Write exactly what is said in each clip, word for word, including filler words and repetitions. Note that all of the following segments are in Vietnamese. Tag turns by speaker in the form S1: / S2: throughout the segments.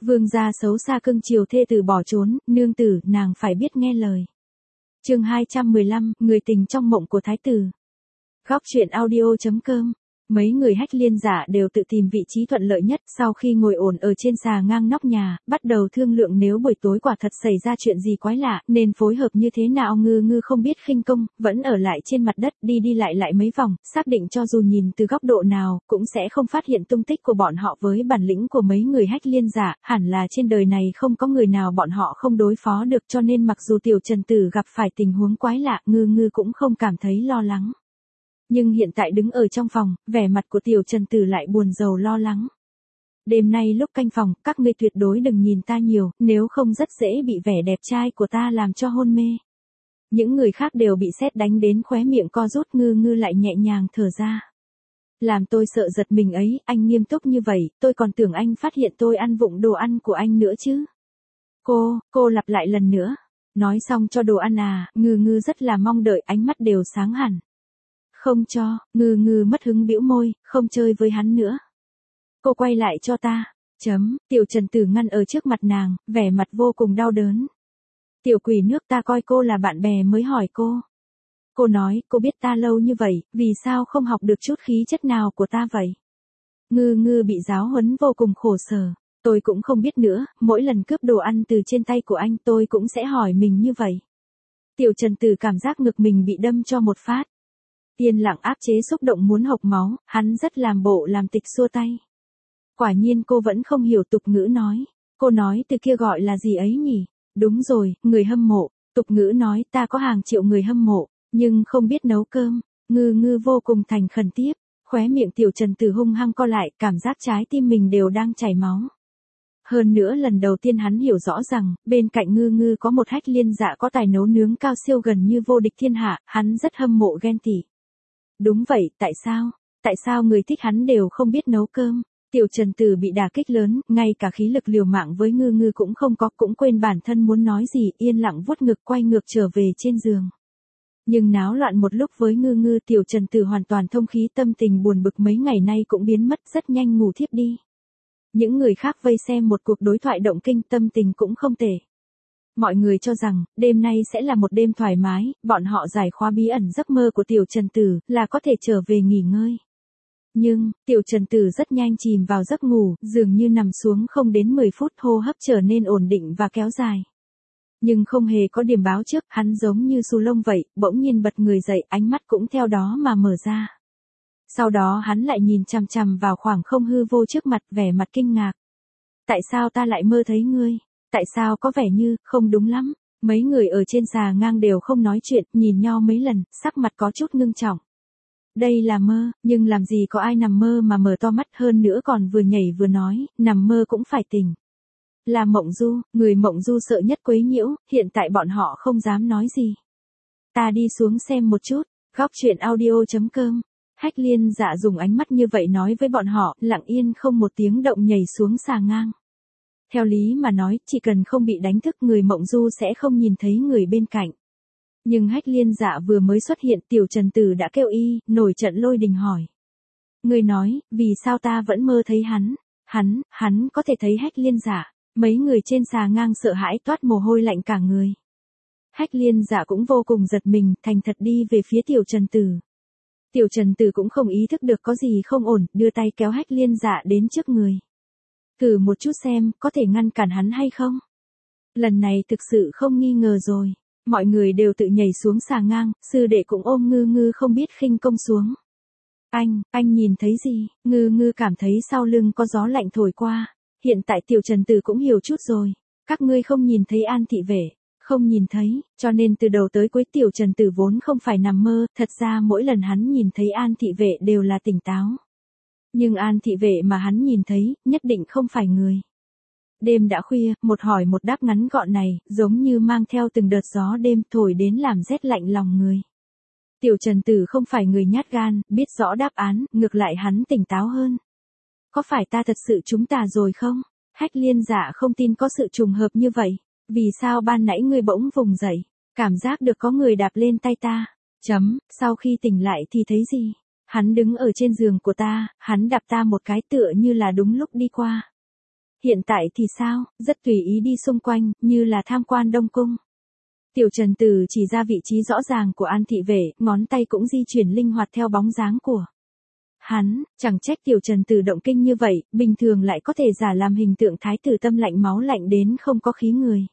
S1: Vương gia xấu xa cưng chiều thê tử bỏ trốn, nương tử, nàng phải biết nghe lời. Chương hai trăm mười lăm, người tình trong mộng của thái tử. Góc truyện audio chấm com. Mấy người Hách Liên Dạ đều tự tìm vị trí thuận lợi nhất, sau khi ngồi ổn ở trên xà ngang nóc nhà, bắt đầu thương lượng nếu buổi tối quả thật xảy ra chuyện gì quái lạ, nên phối hợp như thế nào. Ngư Ngư không biết khinh công, vẫn ở lại trên mặt đất, đi đi lại lại mấy vòng, xác định cho dù nhìn từ góc độ nào, cũng sẽ không phát hiện tung tích của bọn họ. Với bản lĩnh của mấy người Hách Liên Dạ, hẳn là trên đời này không có người nào bọn họ không đối phó được, cho nên mặc dù Tiểu Trần Tử gặp phải tình huống quái lạ, Ngư Ngư cũng không cảm thấy lo lắng. Nhưng hiện tại đứng ở trong phòng, vẻ mặt của Tiểu Trần Tử lại buồn rầu lo lắng. Đêm nay lúc canh phòng, các ngươi tuyệt đối đừng nhìn ta nhiều, nếu không rất dễ bị vẻ đẹp trai của ta làm cho hôn mê. Những người khác đều bị sét đánh đến khóe miệng co rút, Ngư Ngư lại nhẹ nhàng thở ra. Làm tôi sợ giật mình ấy, anh nghiêm túc như vậy, tôi còn tưởng anh phát hiện tôi ăn vụng đồ ăn của anh nữa chứ. Cô, cô lặp lại lần nữa. Nói xong cho đồ ăn à, Ngư Ngư rất là mong đợi, ánh mắt đều sáng hẳn. Không cho, Ngư Ngư mất hứng bĩu môi, không chơi với hắn nữa. Cô quay lại cho ta. Chấm, Tiểu Trần Tử ngăn ở trước mặt nàng, vẻ mặt vô cùng đau đớn. Tiểu quỷ nước, ta coi cô là bạn bè mới hỏi cô. Cô nói, cô biết ta lâu như vậy, vì sao không học được chút khí chất nào của ta vậy? Ngư Ngư bị giáo huấn vô cùng khổ sở. Tôi cũng không biết nữa, mỗi lần cướp đồ ăn từ trên tay của anh tôi cũng sẽ hỏi mình như vậy. Tiểu Trần Tử cảm giác ngực mình bị đâm cho một phát. Yên lặng áp chế xúc động muốn hộc máu, hắn rất làm bộ làm tịch xua tay. Quả nhiên cô vẫn không hiểu tục ngữ nói. Cô nói từ kia gọi là gì ấy nhỉ? Đúng rồi, người hâm mộ. Tục ngữ nói ta có hàng triệu người hâm mộ, nhưng không biết nấu cơm. Ngư Ngư vô cùng thành khẩn tiếp, khóe miệng Tiểu Trần Tử hung hăng co lại, cảm giác trái tim mình đều đang chảy máu. Hơn nữa lần đầu tiên hắn hiểu rõ rằng, bên cạnh Ngư Ngư có một Hách Liên Dạ có tài nấu nướng cao siêu gần như vô địch thiên hạ, hắn rất hâm mộ ghen tị. Đúng vậy, tại sao? Tại sao người thích hắn đều không biết nấu cơm? Tiểu Trần Tử bị đả kích lớn, ngay cả khí lực liều mạng với Ngư Ngư cũng không có, cũng quên bản thân muốn nói gì, yên lặng vuốt ngực quay ngược trở về trên giường. Nhưng náo loạn một lúc với Ngư Ngư, Tiểu Trần Tử hoàn toàn thông khí, tâm tình buồn bực mấy ngày nay cũng biến mất, rất nhanh ngủ thiếp đi. Những người khác vây xem một cuộc đối thoại động kinh, tâm tình cũng không tệ. Mọi người cho rằng, đêm nay sẽ là một đêm thoải mái, bọn họ giải khóa bí ẩn giấc mơ của Tiểu Trần Tử, là có thể trở về nghỉ ngơi. Nhưng, Tiểu Trần Tử rất nhanh chìm vào giấc ngủ, dường như nằm xuống không đến mười phút, hô hấp trở nên ổn định và kéo dài. Nhưng không hề có điểm báo trước, hắn giống như xù lông vậy, bỗng nhiên bật người dậy, ánh mắt cũng theo đó mà mở ra. Sau đó hắn lại nhìn chằm chằm vào khoảng không hư vô trước mặt, vẻ mặt kinh ngạc. Tại sao ta lại mơ thấy ngươi? Tại sao có vẻ như, không đúng lắm? Mấy người ở trên xà ngang đều không nói chuyện, nhìn nhau mấy lần, sắc mặt có chút ngưng trọng. Đây là mơ, nhưng làm gì có ai nằm mơ mà mở to mắt, hơn nữa còn vừa nhảy vừa nói, nằm mơ cũng phải tỉnh. Là Mộng Du, người Mộng Du sợ nhất quấy nhiễu, hiện tại bọn họ không dám nói gì. Ta đi xuống xem một chút, góc truyện audio chấm com. Hách Liên Dạ dùng ánh mắt như vậy nói với bọn họ, lặng yên không một tiếng động nhảy xuống xà ngang. Theo lý mà nói, chỉ cần không bị đánh thức, người Mộng Du sẽ không nhìn thấy người bên cạnh. Nhưng Hách Liên Dạ vừa mới xuất hiện, Tiểu Trần Tử đã kêu y, nổi trận lôi đình hỏi. Người nói, vì sao ta vẫn mơ thấy hắn? Hắn, hắn có thể thấy Hách Liên Dạ. Mấy người trên xà ngang sợ hãi toát mồ hôi lạnh cả người. Hách Liên Dạ cũng vô cùng giật mình, thành thật đi về phía Tiểu Trần Tử. Tiểu Trần Tử cũng không ý thức được có gì không ổn, đưa tay kéo Hách Liên Dạ đến trước người. Thử một chút xem, có thể ngăn cản hắn hay không? Lần này thực sự không nghi ngờ rồi. Mọi người đều tự nhảy xuống xà ngang, sư đệ cũng ôm Ngư Ngư không biết khinh công xuống. Anh, anh nhìn thấy gì? Ngư Ngư cảm thấy sau lưng có gió lạnh thổi qua. Hiện tại Tiểu Trần Tử cũng hiểu chút rồi. Các ngươi không nhìn thấy An thị vệ. Không nhìn thấy, cho nên từ đầu tới cuối Tiểu Trần Tử vốn không phải nằm mơ, thật ra mỗi lần hắn nhìn thấy An thị vệ đều là tỉnh táo. Nhưng An thị vệ mà hắn nhìn thấy, nhất định không phải người. Đêm đã khuya, một hỏi một đáp ngắn gọn này, giống như mang theo từng đợt gió đêm thổi đến làm rét lạnh lòng người. Tiểu Trần Tử không phải người nhát gan, biết rõ đáp án, ngược lại hắn tỉnh táo hơn. Có phải ta thật sự trúng tà rồi không? Hách Liên Dạ không tin có sự trùng hợp như vậy. Vì sao ban nãy ngươi bỗng vùng dậy, cảm giác được có người đạp lên tay ta? Chấm, sau khi tỉnh lại thì thấy gì? Hắn đứng ở trên giường của ta, hắn đạp ta một cái tựa như là đúng lúc đi qua. Hiện tại thì sao, rất tùy ý đi xung quanh, như là tham quan Đông Cung. Tiểu Trần Tử chỉ ra vị trí rõ ràng của An thị vệ, ngón tay cũng di chuyển linh hoạt theo bóng dáng của hắn, chẳng trách Tiểu Trần Tử động kinh như vậy, bình thường lại có thể giả làm hình tượng thái tử tâm lạnh máu lạnh đến không có khí người.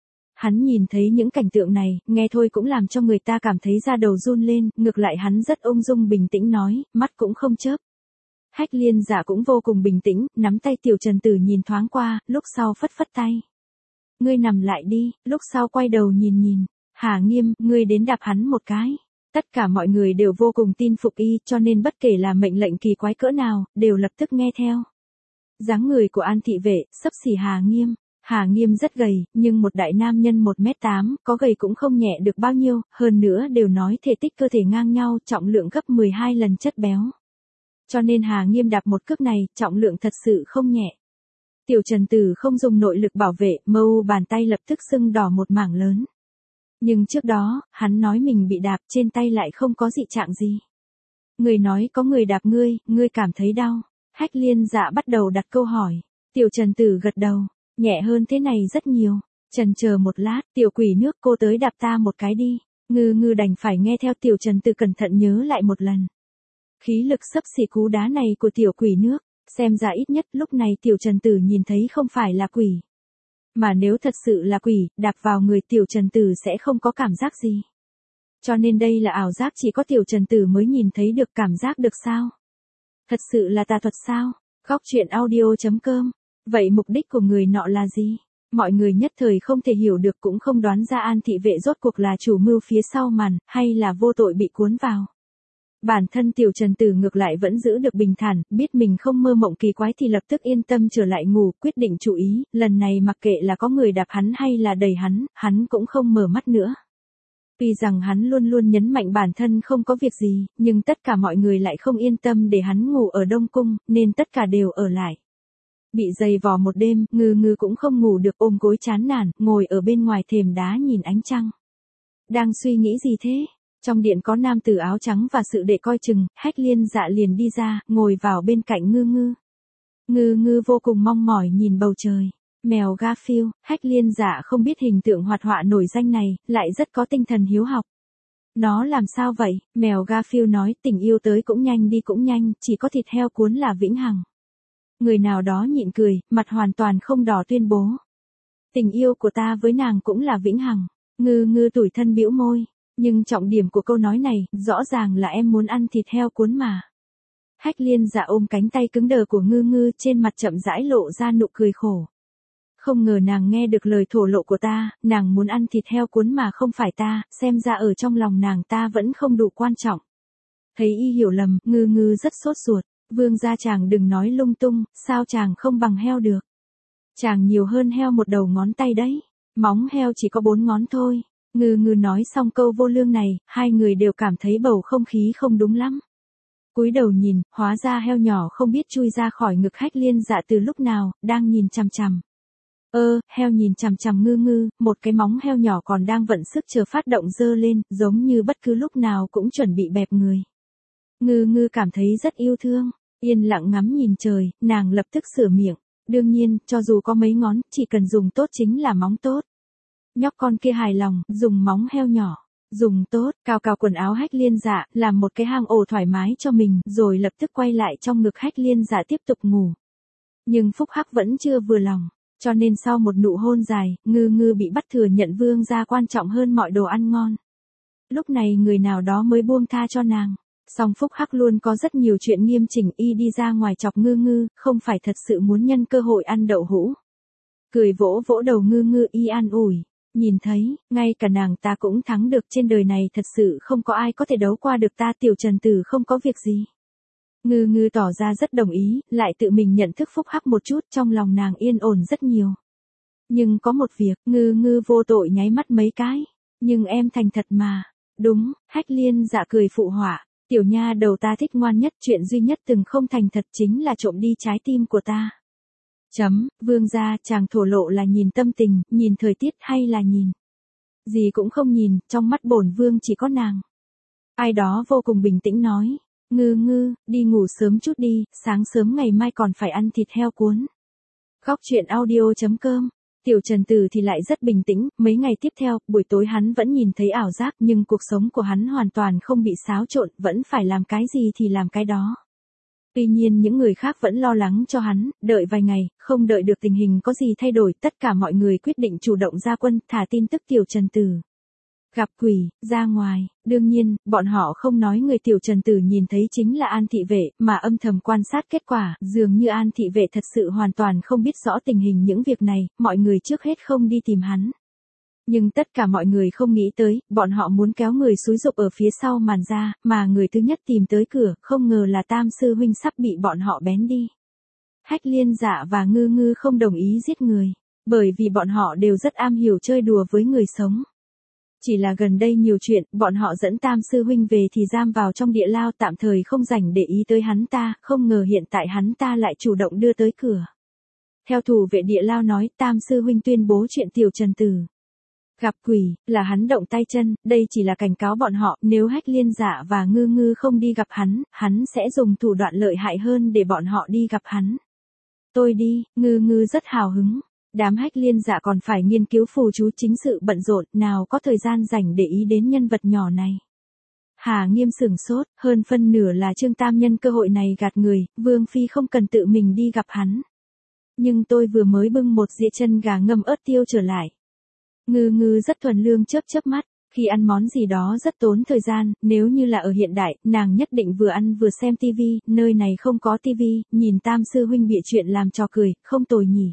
S1: Hắn nhìn thấy những cảnh tượng này, nghe thôi cũng làm cho người ta cảm thấy da đầu run lên, ngược lại hắn rất ung dung bình tĩnh nói, mắt cũng không chớp. Hách Liên Dạ cũng vô cùng bình tĩnh, nắm tay Tiểu Trần Tử nhìn thoáng qua, lúc sau phất phất tay. Ngươi nằm lại đi, lúc sau quay đầu nhìn nhìn, Hà Nghiêm, ngươi đến đạp hắn một cái. Tất cả mọi người đều vô cùng tin phục y, cho nên bất kể là mệnh lệnh kỳ quái cỡ nào, đều lập tức nghe theo. Dáng người của An thị vệ, xấp xỉ Hà Nghiêm. Hà Nghiêm rất gầy, nhưng một đại nam nhân một mét tám, có gầy cũng không nhẹ được bao nhiêu, hơn nữa đều nói thể tích cơ thể ngang nhau, trọng lượng gấp mười hai lần chất béo. Cho nên Hà Nghiêm đạp một cước này, trọng lượng thật sự không nhẹ. Tiểu Trần Tử không dùng nội lực bảo vệ, mâu bàn tay lập tức sưng đỏ một mảng lớn. Nhưng trước đó, hắn nói mình bị đạp trên tay lại không có dị trạng gì. Người nói có người đạp ngươi, ngươi cảm thấy đau. Hách Liên Dạ bắt đầu đặt câu hỏi. Tiểu Trần Tử gật đầu, nhẹ hơn thế này rất nhiều. Trần chờ một lát, tiểu quỷ nước cô tới đạp ta một cái đi. Ngư ngư đành phải nghe theo Tiểu Trần Tử cẩn thận nhớ lại một lần. Khí lực xấp xỉ cú đá này của tiểu quỷ nước, xem ra ít nhất lúc này Tiểu Trần Tử nhìn thấy không phải là quỷ. Mà nếu thật sự là quỷ, đạp vào người Tiểu Trần Tử sẽ không có cảm giác gì. Cho nên đây là ảo giác chỉ có Tiểu Trần Tử mới nhìn thấy được cảm giác được sao? Thật sự là tà thuật sao? Góc truyện audio chấm com. Vậy mục đích của người nọ là gì? Mọi người nhất thời không thể hiểu được cũng không đoán ra An thị vệ rốt cuộc là chủ mưu phía sau màn, hay là vô tội bị cuốn vào. Bản thân Tiểu Trần Tử ngược lại vẫn giữ được bình thản, biết mình không mơ mộng kỳ quái thì lập tức yên tâm trở lại ngủ, quyết định chú ý, lần này mặc kệ là có người đạp hắn hay là đẩy hắn, hắn cũng không mở mắt nữa. Tuy rằng hắn luôn luôn nhấn mạnh bản thân không có việc gì, nhưng tất cả mọi người lại không yên tâm để hắn ngủ ở Đông Cung, nên tất cả đều ở lại. Bị dày vò một đêm, Ngư Ngư cũng không ngủ được ôm gối chán nản, ngồi ở bên ngoài thềm đá nhìn ánh trăng. Đang suy nghĩ gì thế? Trong điện có nam tử áo trắng và sự đệ coi chừng, Hách Liên Dạ liền đi ra, ngồi vào bên cạnh Ngư Ngư. Ngư Ngư vô cùng mong mỏi nhìn bầu trời. Mèo Garfield, Hách Liên Dạ không biết hình tượng hoạt họa nổi danh này, lại rất có tinh thần hiếu học. Nó làm sao vậy? Mèo Garfield nói, tình yêu tới cũng nhanh đi cũng nhanh, chỉ có thịt heo cuốn là vĩnh hằng. Người nào đó nhịn cười, mặt hoàn toàn không đỏ tuyên bố. Tình yêu của ta với nàng cũng là vĩnh hằng. Ngư Ngư tủi thân bĩu môi. Nhưng trọng điểm của câu nói này, rõ ràng là em muốn ăn thịt heo cuốn mà. Hách Liên Dạ ôm cánh tay cứng đờ của Ngư Ngư, trên mặt chậm rãi lộ ra nụ cười khổ. Không ngờ nàng nghe được lời thổ lộ của ta, nàng muốn ăn thịt heo cuốn mà không phải ta, xem ra ở trong lòng nàng ta vẫn không đủ quan trọng. Thấy y hiểu lầm, Ngư Ngư rất sốt ruột. Vương gia chàng đừng nói lung tung, sao chàng không bằng heo được. Chàng nhiều hơn heo một đầu ngón tay đấy, móng heo chỉ có bốn ngón thôi. Ngư Ngư nói xong câu vô lương này, hai người đều cảm thấy bầu không khí không đúng lắm. Cúi đầu nhìn, hóa ra heo nhỏ không biết chui ra khỏi ngực Hách Liên Dạ từ lúc nào, đang nhìn chằm chằm. Ơ, heo nhìn chằm chằm Ngư Ngư, một cái móng heo nhỏ còn đang vận sức chờ phát động giơ lên, giống như bất cứ lúc nào cũng chuẩn bị bẹp người. Ngư Ngư cảm thấy rất yêu thương, yên lặng ngắm nhìn trời, nàng lập tức sửa miệng. Đương nhiên, cho dù có mấy ngón, chỉ cần dùng tốt chính là móng tốt. Nhóc con kia hài lòng, dùng móng heo nhỏ, dùng tốt, cào cào quần áo Hách Liên Dạ, làm một cái hang ổ thoải mái cho mình, rồi lập tức quay lại trong ngực Hách Liên Dạ tiếp tục ngủ. Nhưng Phúc Hắc vẫn chưa vừa lòng, cho nên sau một nụ hôn dài, Ngư Ngư bị bắt thừa nhận vương gia quan trọng hơn mọi đồ ăn ngon. Lúc này người nào đó mới buông tha cho nàng. Song Phúc Hắc luôn có rất nhiều chuyện nghiêm chỉnh, y đi ra ngoài chọc Ngư Ngư, không phải thật sự muốn nhân cơ hội ăn đậu hũ. Cười vỗ vỗ đầu Ngư Ngư y an ủi. Nhìn thấy, ngay cả nàng ta cũng thắng được, trên đời này thật sự không có ai có thể đấu qua được ta. Tiểu Trần Tử không có việc gì. Ngư Ngư tỏ ra rất đồng ý, lại tự mình nhận thức Phúc Hắc một chút, trong lòng nàng yên ổn rất nhiều. Nhưng có một việc, Ngư Ngư vô tội nháy mắt mấy cái. Nhưng em thành thật mà. Đúng, Hách Liên Dạ cười phụ họa. Tiểu nha đầu ta thích ngoan nhất, chuyện duy nhất từng không thành thật chính là trộm đi trái tim của ta. Chấm, vương gia, chàng thổ lộ là nhìn tâm tình, nhìn thời tiết hay là nhìn? Gì cũng không nhìn, trong mắt bổn vương chỉ có nàng. Ai đó vô cùng bình tĩnh nói, Ngư Ngư, đi ngủ sớm chút đi, sáng sớm ngày mai còn phải ăn thịt heo cuốn. Góc truyện audio.com. Tiểu Trần Tử thì lại rất bình tĩnh, mấy ngày tiếp theo, buổi tối hắn vẫn nhìn thấy ảo giác nhưng cuộc sống của hắn hoàn toàn không bị xáo trộn, vẫn phải làm cái gì thì làm cái đó. Tuy nhiên những người khác vẫn lo lắng cho hắn, đợi vài ngày, không đợi được tình hình có gì thay đổi, tất cả mọi người quyết định chủ động ra quân, thả tin tức Tiểu Trần Tử gặp quỷ, ra ngoài. Đương nhiên, bọn họ không nói người Tiểu Trần Tử nhìn thấy chính là An thị vệ, mà âm thầm quan sát kết quả, dường như An thị vệ thật sự hoàn toàn không biết rõ tình hình những việc này, mọi người trước hết không đi tìm hắn. Nhưng tất cả mọi người không nghĩ tới, bọn họ muốn kéo người xúi giục ở phía sau màn ra, mà người thứ nhất tìm tới cửa, không ngờ là Tam sư huynh sắp bị bọn họ bén đi. Hách Liên Dạ và Ngư Ngư không đồng ý giết người, bởi vì bọn họ đều rất am hiểu chơi đùa với người sống. Chỉ là gần đây nhiều chuyện, bọn họ dẫn Tam sư huynh về thì giam vào trong địa lao, tạm thời không rảnh để ý tới hắn ta, không ngờ hiện tại hắn ta lại chủ động đưa tới cửa. Theo thủ vệ địa lao nói, Tam sư huynh tuyên bố chuyện Tiểu Trần Tử gặp quỷ, là hắn động tay chân, đây chỉ là cảnh cáo bọn họ, nếu Hách Liên Dạ và Ngư Ngư không đi gặp hắn, hắn sẽ dùng thủ đoạn lợi hại hơn để bọn họ đi gặp hắn. Tôi đi, Ngư Ngư rất hào hứng. Đám Hách Liên Dạ còn phải nghiên cứu phù chú, chính sự bận rộn, nào có thời gian rảnh để ý đến nhân vật nhỏ này. Hà Nghiêm sửng sốt, hơn phân nửa là Trương Tam nhân cơ hội này gạt người, Vương Phi không cần tự mình đi gặp hắn. Nhưng tôi vừa mới bưng một dĩa chân gà ngâm ớt tiêu trở lại. Ngư Ngư rất thuần lương chớp chớp mắt, khi ăn món gì đó rất tốn thời gian, nếu như là ở hiện đại, nàng nhất định vừa ăn vừa xem tivi, nơi này không có tivi, nhìn Tam sư huynh bịa chuyện làm trò cười, không tồi nhỉ.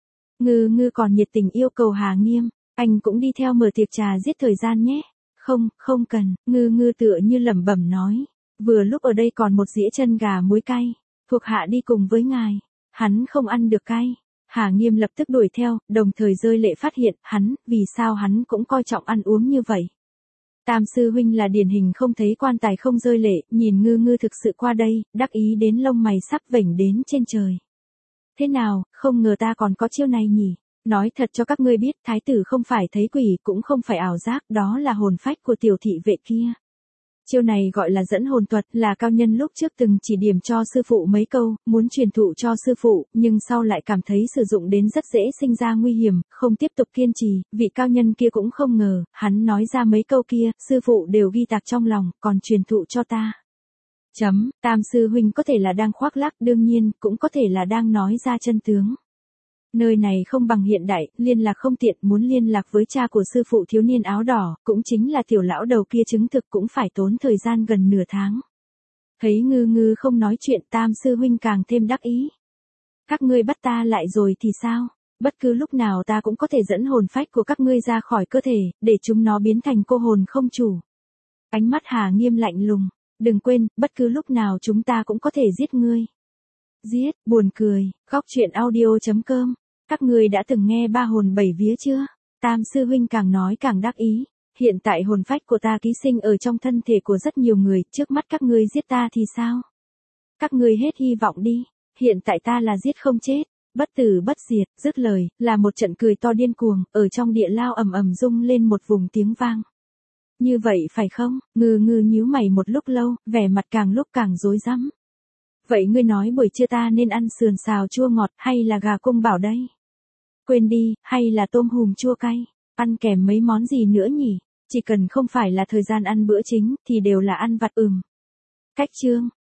S1: Ngư Ngư còn nhiệt tình yêu cầu Hà Nghiêm, anh cũng đi theo mở tiệc trà giết thời gian nhé. Không, không cần, Ngư Ngư tựa như lẩm bẩm nói, vừa lúc ở đây còn một dĩa chân gà muối cay, thuộc hạ đi cùng với ngài. Hắn không ăn được cay. Hà Nghiêm lập tức đuổi theo, đồng thời rơi lệ phát hiện, hắn, vì sao hắn cũng coi trọng ăn uống như vậy. Tam sư huynh là điển hình không thấy quan tài không rơi lệ, nhìn Ngư Ngư thực sự qua đây, đắc ý đến lông mày sắp vểnh đến trên trời. Thế nào, không ngờ ta còn có chiêu này nhỉ? Nói thật cho các ngươi biết, thái tử không phải thấy quỷ, cũng không phải ảo giác, đó là hồn phách của tiểu thị vệ kia. Chiêu này gọi là dẫn hồn thuật, là cao nhân lúc trước từng chỉ điểm cho sư phụ mấy câu, muốn truyền thụ cho sư phụ, nhưng sau lại cảm thấy sử dụng đến rất dễ sinh ra nguy hiểm, không tiếp tục kiên trì, vị cao nhân kia cũng không ngờ, hắn nói ra mấy câu kia, sư phụ đều ghi tạc trong lòng, còn truyền thụ cho ta. Chấm, Tam sư huynh có thể là đang khoác lác, đương nhiên, cũng có thể là đang nói ra chân tướng. Nơi này không bằng hiện đại, liên lạc không tiện, muốn liên lạc với cha của sư phụ thiếu niên áo đỏ, cũng chính là tiểu lão đầu kia chứng thực cũng phải tốn thời gian gần nửa tháng. Thấy Ngư Ngư không nói chuyện, Tam sư huynh càng thêm đắc ý. Các ngươi bắt ta lại rồi thì sao? Bất cứ lúc nào ta cũng có thể dẫn hồn phách của các ngươi ra khỏi cơ thể, để chúng nó biến thành cô hồn không chủ. Ánh mắt Hà Nghiêm lạnh lùng. Đừng quên, bất cứ lúc nào chúng ta cũng có thể giết ngươi. Giết, buồn cười, góc truyện audio.com. Các ngươi đã từng nghe ba hồn bảy vía chưa? Tam sư huynh càng nói càng đắc ý. Hiện tại hồn phách của ta ký sinh ở trong thân thể của rất nhiều người, trước mắt các ngươi giết ta thì sao? Các ngươi hết hy vọng đi, hiện tại ta là giết không chết, bất tử bất diệt, dứt lời, là một trận cười to điên cuồng, ở trong địa lao ầm ầm rung lên một vùng tiếng vang. Như vậy phải không? Ngư Ngư nhíu mày một lúc lâu, vẻ mặt càng lúc càng rối rắm. Vậy ngươi nói buổi trưa ta nên ăn sườn xào chua ngọt hay là gà cung bảo đây? Quên đi, hay là tôm hùm chua cay? Ăn kèm mấy món gì nữa nhỉ? Chỉ cần không phải là thời gian ăn bữa chính thì đều là ăn vặt ừm. Cách chương.